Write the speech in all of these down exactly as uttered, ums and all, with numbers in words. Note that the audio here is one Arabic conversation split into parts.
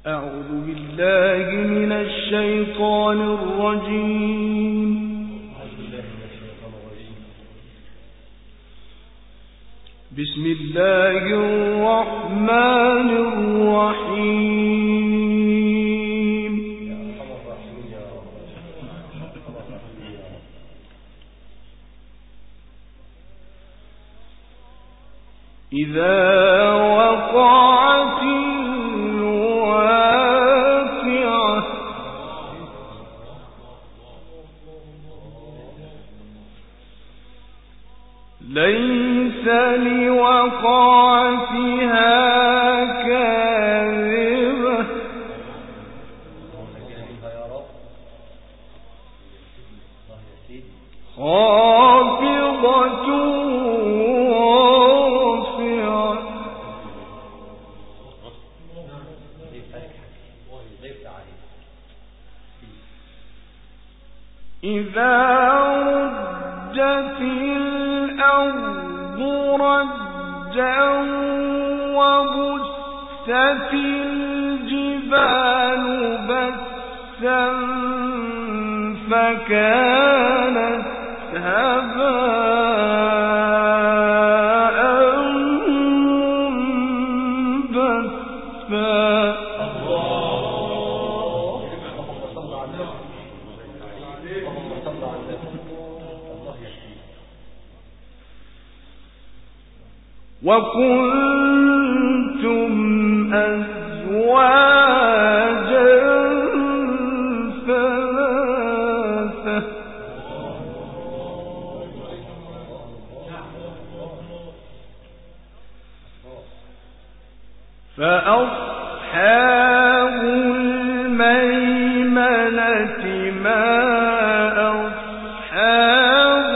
أعوذ بالله من الشيطان الرجيم. بسم الله الرحمن الرحيم. إذا وقعت الواقعة ليس لوقعتها كاذبة خافضة رافعة إذا رجت الأرض رجا وبست الجبال بسا فكانت هباء منبثا. وكنتم أزواجا ثلاثة فأصحاب الميمنة ما أصحاب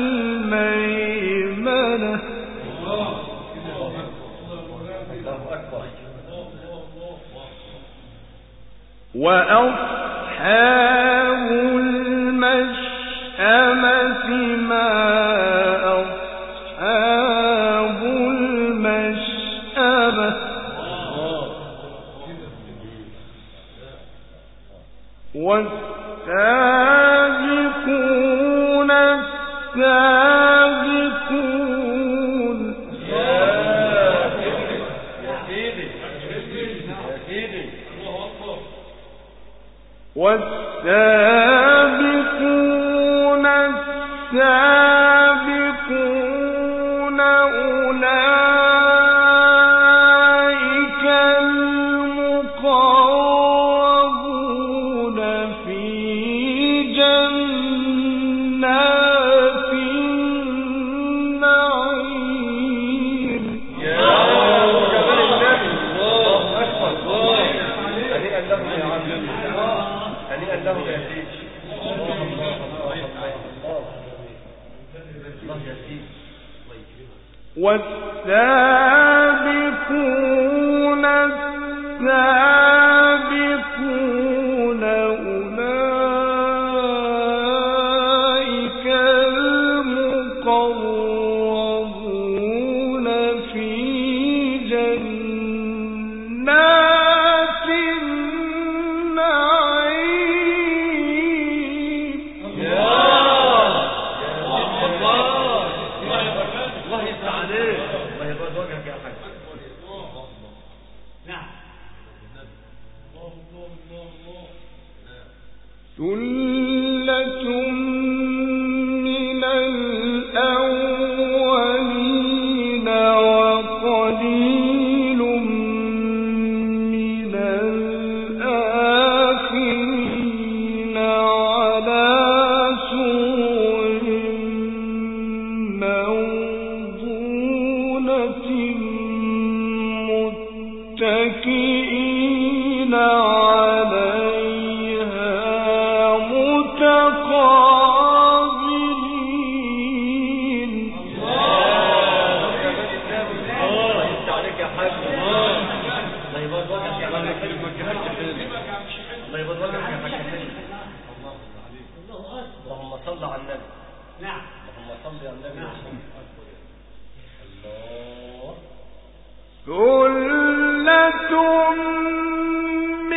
الميمنة وأصحاب المشأمة ما أصحاب المشأمة والسابقون السابقون والسابقون السابقون أولئك المقربون في جنات النعيم. يا جمال النبي الله أكبر الله هنيئا له يا عم هنيئا له يا سيدي الله يا سيدي والسابقون السابقون أولئك المقربون في جنات النعيم. الله يفتح عليك الله يبارك وجهك يا حاج. نعم ثلة من الأولين وقليل من الآخرين على سرر موضونة متكئين عليها متقابلين. الله يفتح عليك يا حاج الله يبارك وجهك يا حاج الله يبارك وجهك يا حاج. اللهم صل على النبي. نعم اللهم صل على النبي. الله ثلة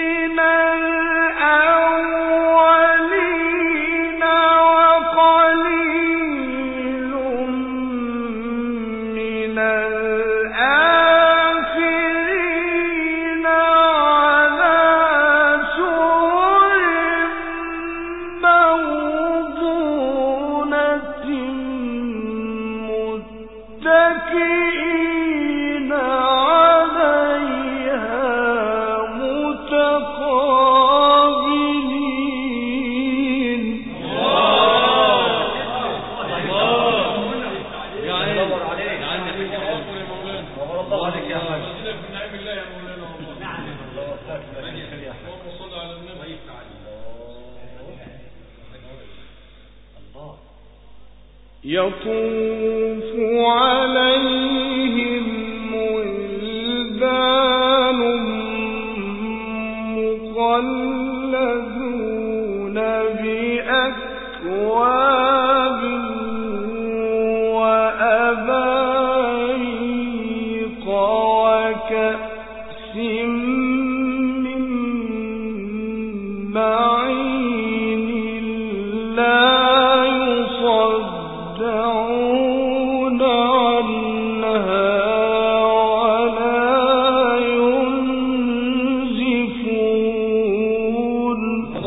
الله عليك يا حاج. كده في نعيم الله يا مولانا والله. نعم الله يا حاج. اللهم صل على النبي. الله يطوف عليهم ولدان مخلدون بأكواب وأباريق وكأس من معين لا يصدعون عنها ولا ينزفون.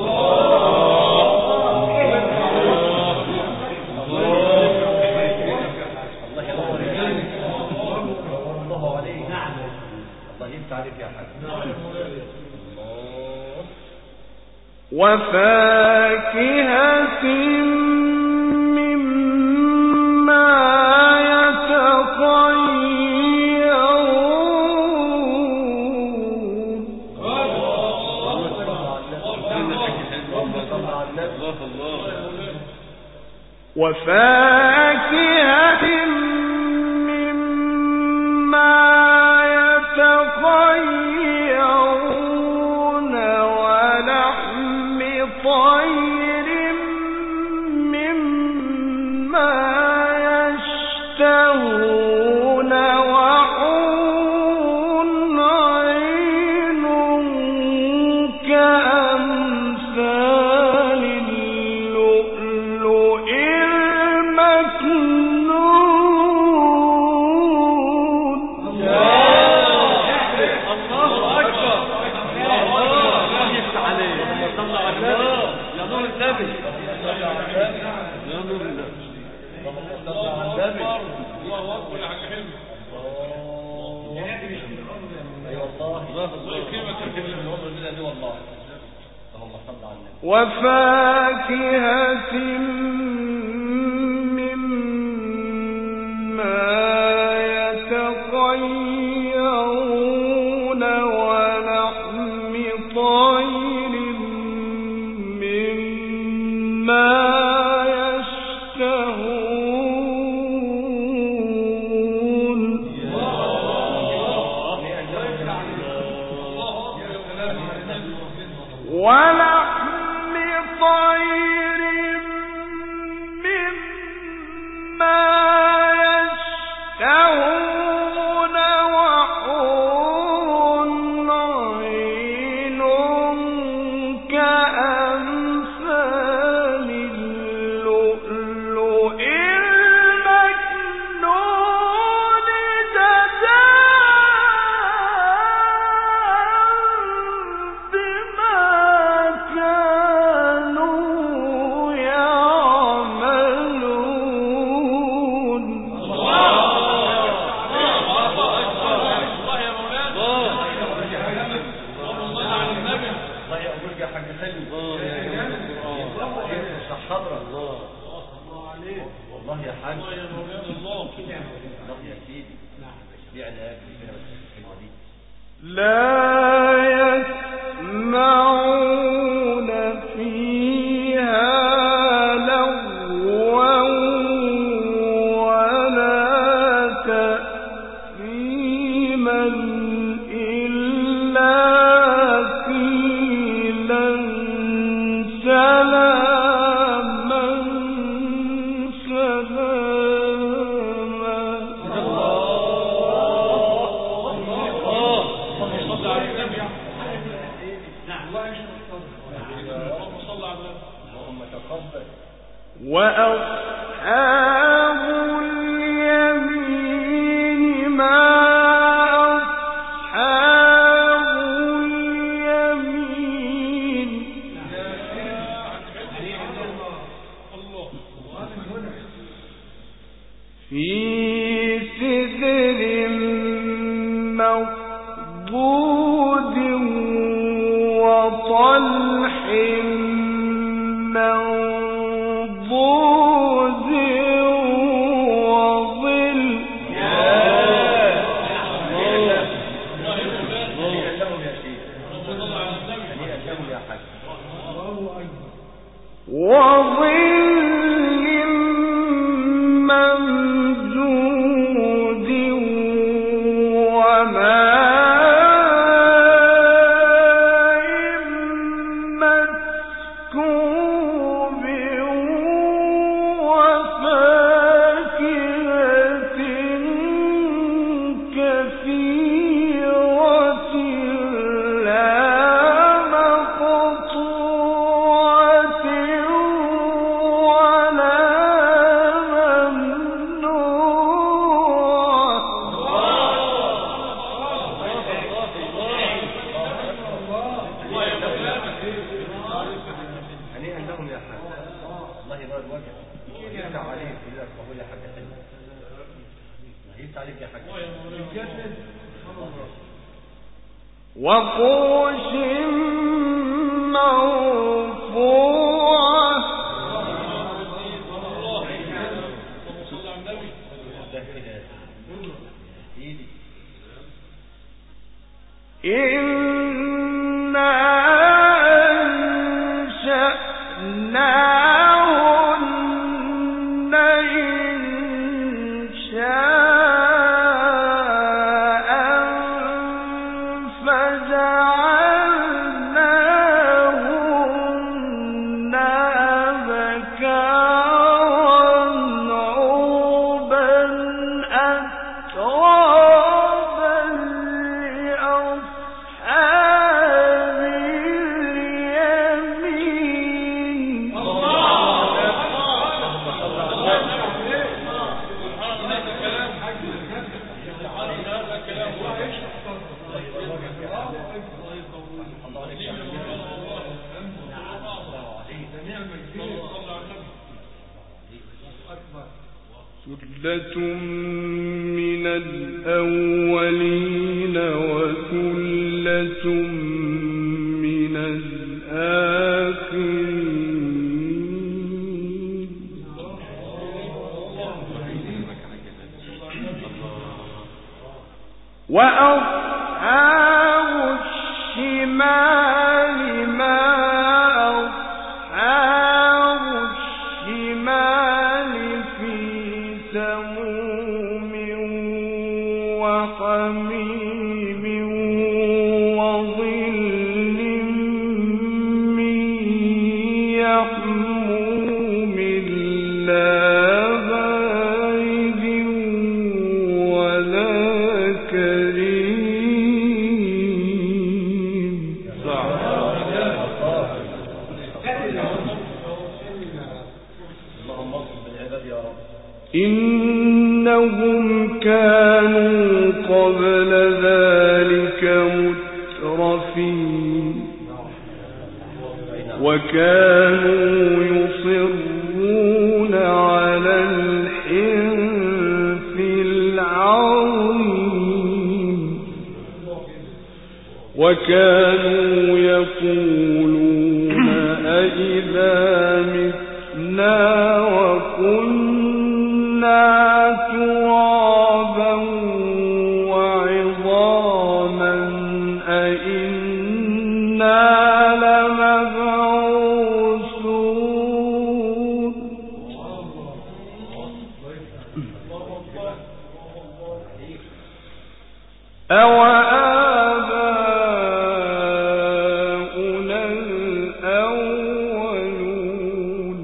الله عليك. نعم الله يفتح عليك يا حاج. وفاكهة مما يتخيرون. وفاكهة مما يتخيرون ولحم طير مما يشتهون وحور عين كأمثال اللؤلؤ المكنون. الله أكبر. الله يفتح عليك. صلى على النبي. يا نور النبي. يا نور النبي. الله أكبر. الله أكبر يا حاج حلمي. ايوه والله. الله يكرمك يا حلمي. والله. اللهم صل على النبي. وفاكهة مما يتخيرون ولحم طير مما يشتهون. ولحم طير مما يشتهون وحور عين كأمثال اللؤلؤ المكنون جزاء بما كانوا يعملون. الله يا مولانا. اللهم صل على النبي. الله يقبلك يا حاج حلمي. يفتح صدرك. الله والله يا حاج. الله يا مولانا. الله. الله يا سيدي. اشبعنا يا اخي الحلوه دي. لا يسمعون فيها لغوا ولا تأثيما إلا قيلا سلاما سلاما. صل على النبي. اللهم صل على النبي. اللهم تقبل. وأصحاب اليمين ما أصحاب اليمين. الله. في سدر مخضود وطلح منضود وظل. وفرش مرفوعة إنا أنشأناهن إنشاء فجعلناهن أبكارا عربا أترابا لأصحاب اليمين. ثلة من الأولين وثلة من الآخرين. وأصحاب الشمال ما أصحاب الشمال في سموم وحميم وظل من يحموم لا بارد ولا كريم. إنهم كانوا قبل ذلك مترفين وكانوا يصرون على الحنث العظيم وكانوا يقولون أئذا متنا وكنا ترابا وعظاما أئنا لمبعوثون. أوآباؤنا الأولون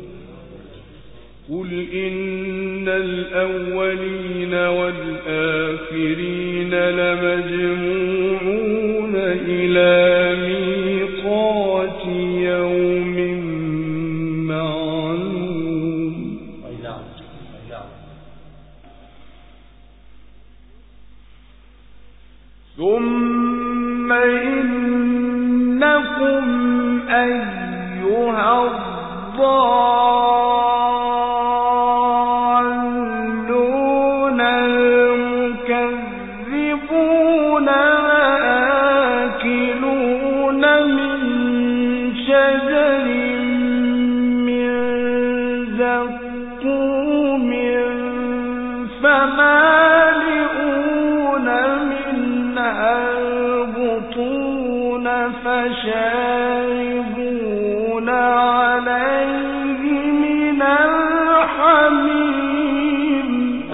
قل إن الأولين والآخرين لمجموعون إلى ميقات يوم معلوم. ثم إنكم أيها الضالون المكذبون لآكلون من شجر من زقوم فمالئون منها البطون فشاربون عليه من الحميم.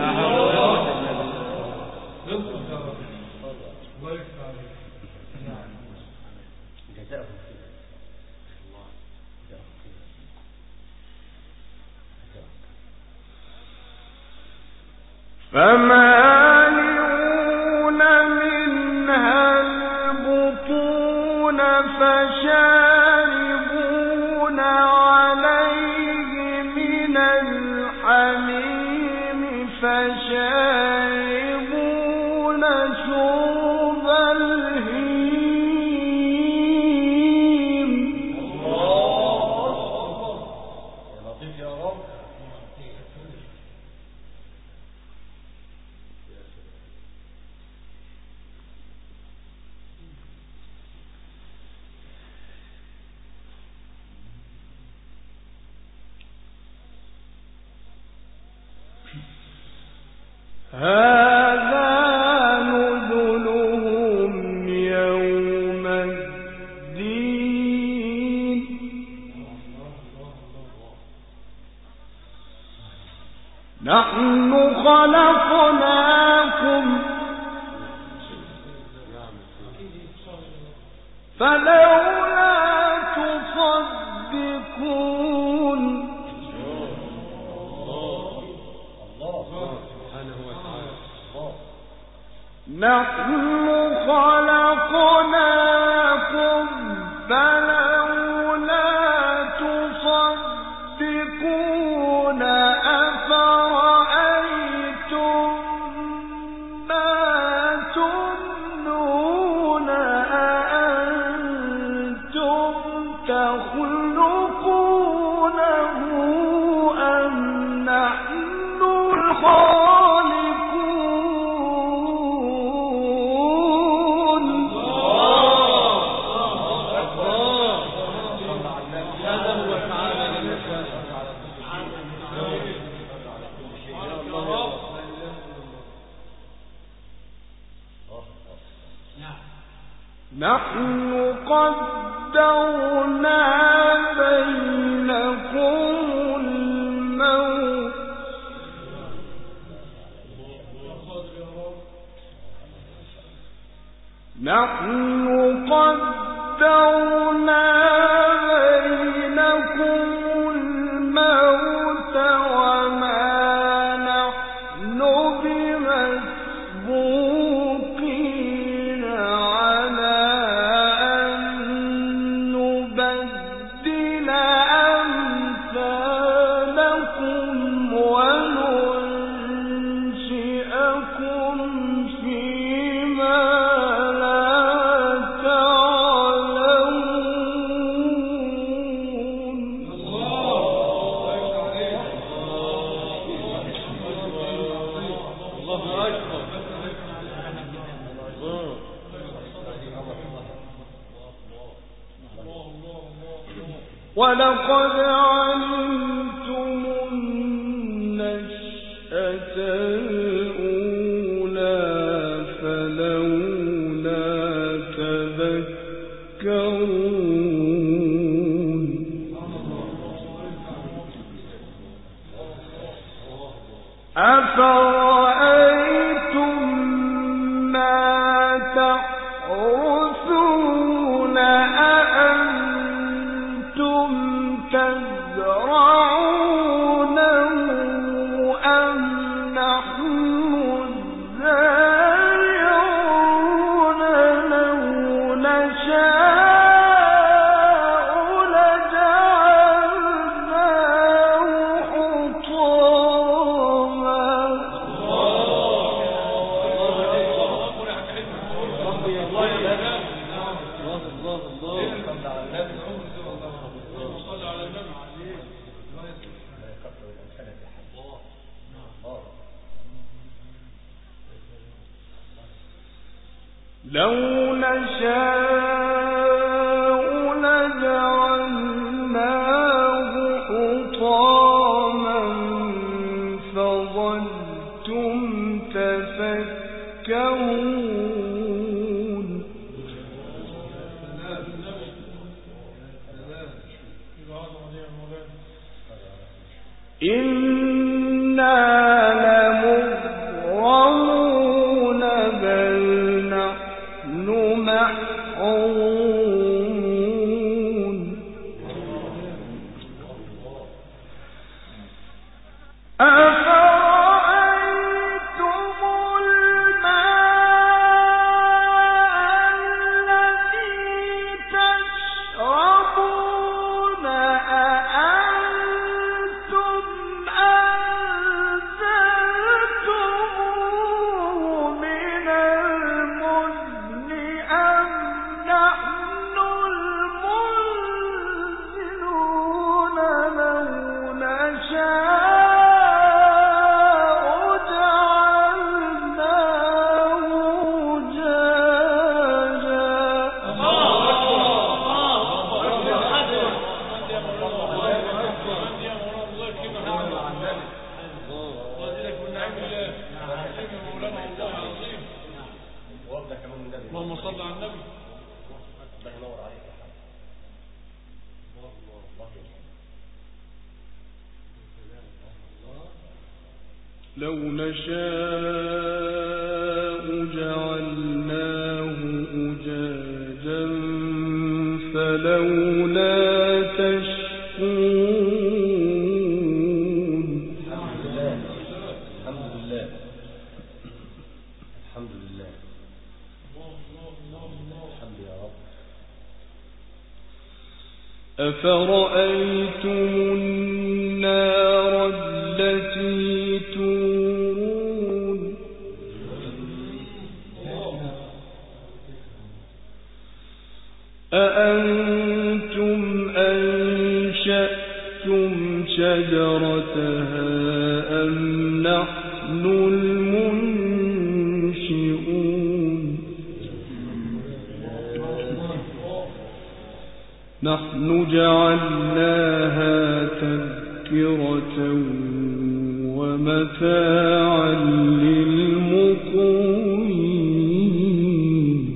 فمالئون منها البطون فشاربون عليه من الحميم فشاربون شرب الهيم. هذا نزلهم يوم الدين نحن خلقناكم فلولا تصدقون نحن خلقناكم فلولا تصدقون أفرأيتم ما تمنون أأنتم تخلقونه أم نحن الخالقون نحن قدرنا بينكم الموت نحن قدرنا بينكم الموت وما نحن بمسبوقين على أن نبدل أمثالكم وننشئكم فيما لا تعلمون الله أكبر ولقد علمتم النشأة الأولى فلولا تذكرون أفرأيتم ما تحرثون أأنتم تزرعونه أم نحن الزارعون لو نشاء لجعلناه حطاما لو نشاء لجعلناه حطاما فظلتم تفكرون إنا لمغرمون بل نحن محرومون أفرأيتم الماء الذي تشربون أأنتم أنزلتموه من المزن أم نحن اللهم صل على النبي. الله ينور عليك يا حاج. لو نشاء جعلناه أجاجا فلولا تشكرون. الحمد لله الحمد لله الحمد لله الحمد يا رب. أفرأيتم النار التي تورون أأنتم أنشأتم شجرتها أم نحن المنشئون نحن جعلناها تذكرة ومتاعا للمقوين.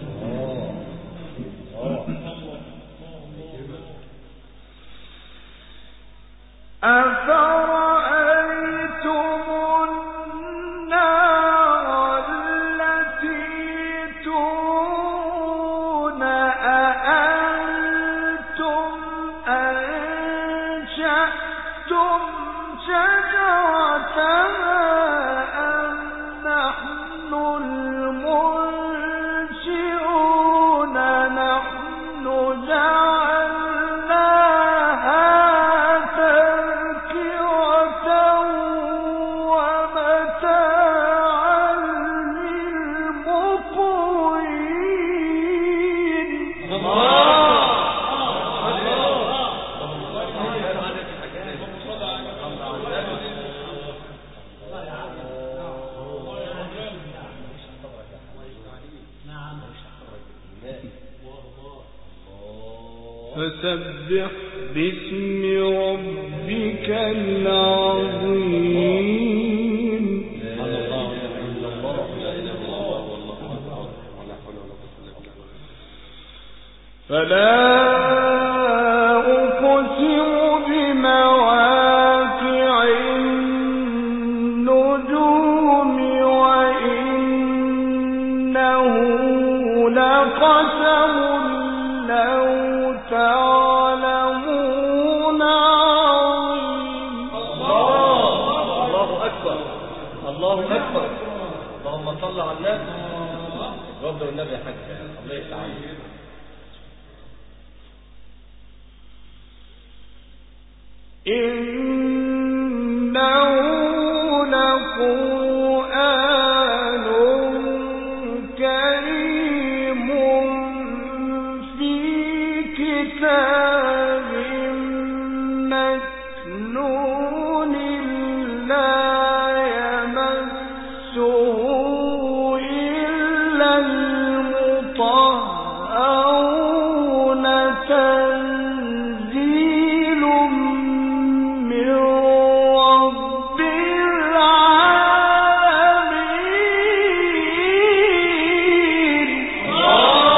أفرأيتم النار التي تورون أأنتم أنشأتم شجرتها أم نحن المنشئون نحن جعلناها تذكرة ومتاعا للمقوين. فسبح باسم ربك العظيم. فلا أقسم بمواقع النجوم وإنه لقسم لو تعلمون عظيم. الله أكبر الله أكبر. اللهم صل على النبي. رب النبي يا حاج الله يفتح عليك. إنه لقرآن كريم في كتاب مكنون لا يمسه إلا المطهرون تنزيل من رب العالمين.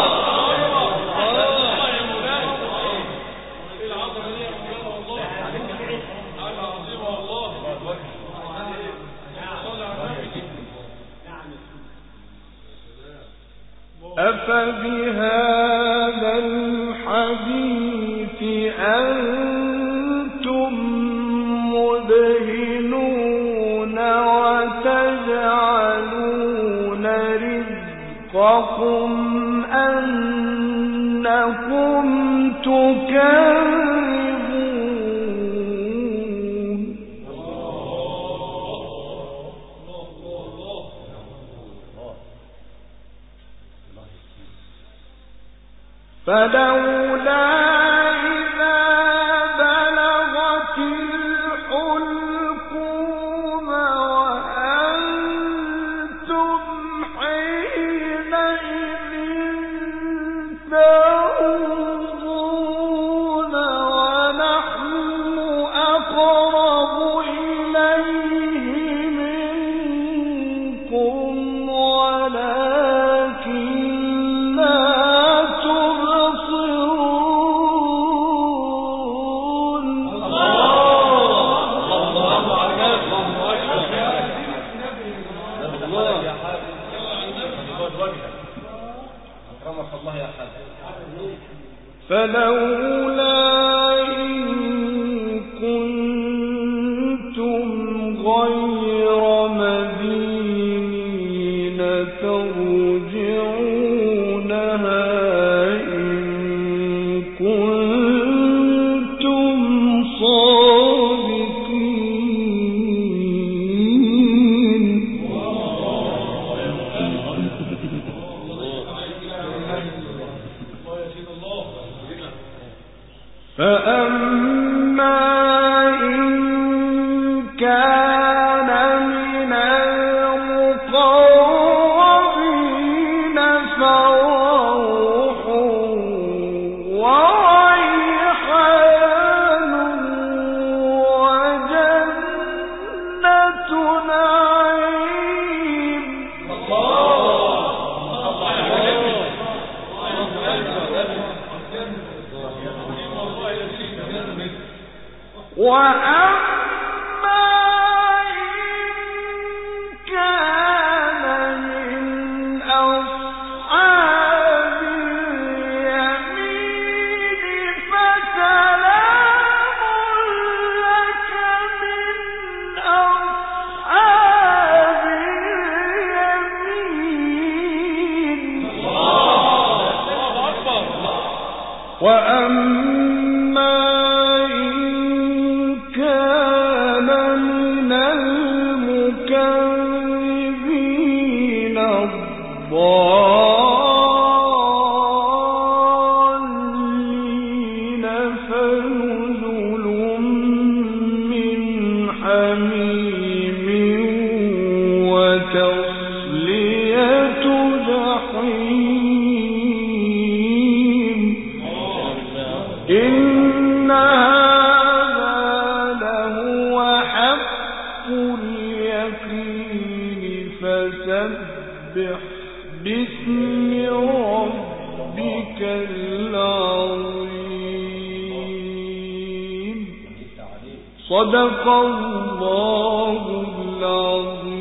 أفبهذا الحديث أنتم مدهنون وتجعلون رزقكم أنكم تكذبون. فلولا إذا بلغت الحلقوم وأنتم حينئذ تنظرون ونحن أقرب إليه منكم ولكن فلولا إن كنتم غير مدينين ترجعونها إن كنتم صادقين. فأما إن كان من المقربين فروح وريحان وجنة نعيم. وأما إن كان من أصحاب اليمين فسلام لك من أصحاب اليمين. وأما المكذبين الضالين فنزل من حميم وتصلية جحيم. إن هذا لهو حق اليقين فسبح باسم ربك العظيم. صدق الله العظيم.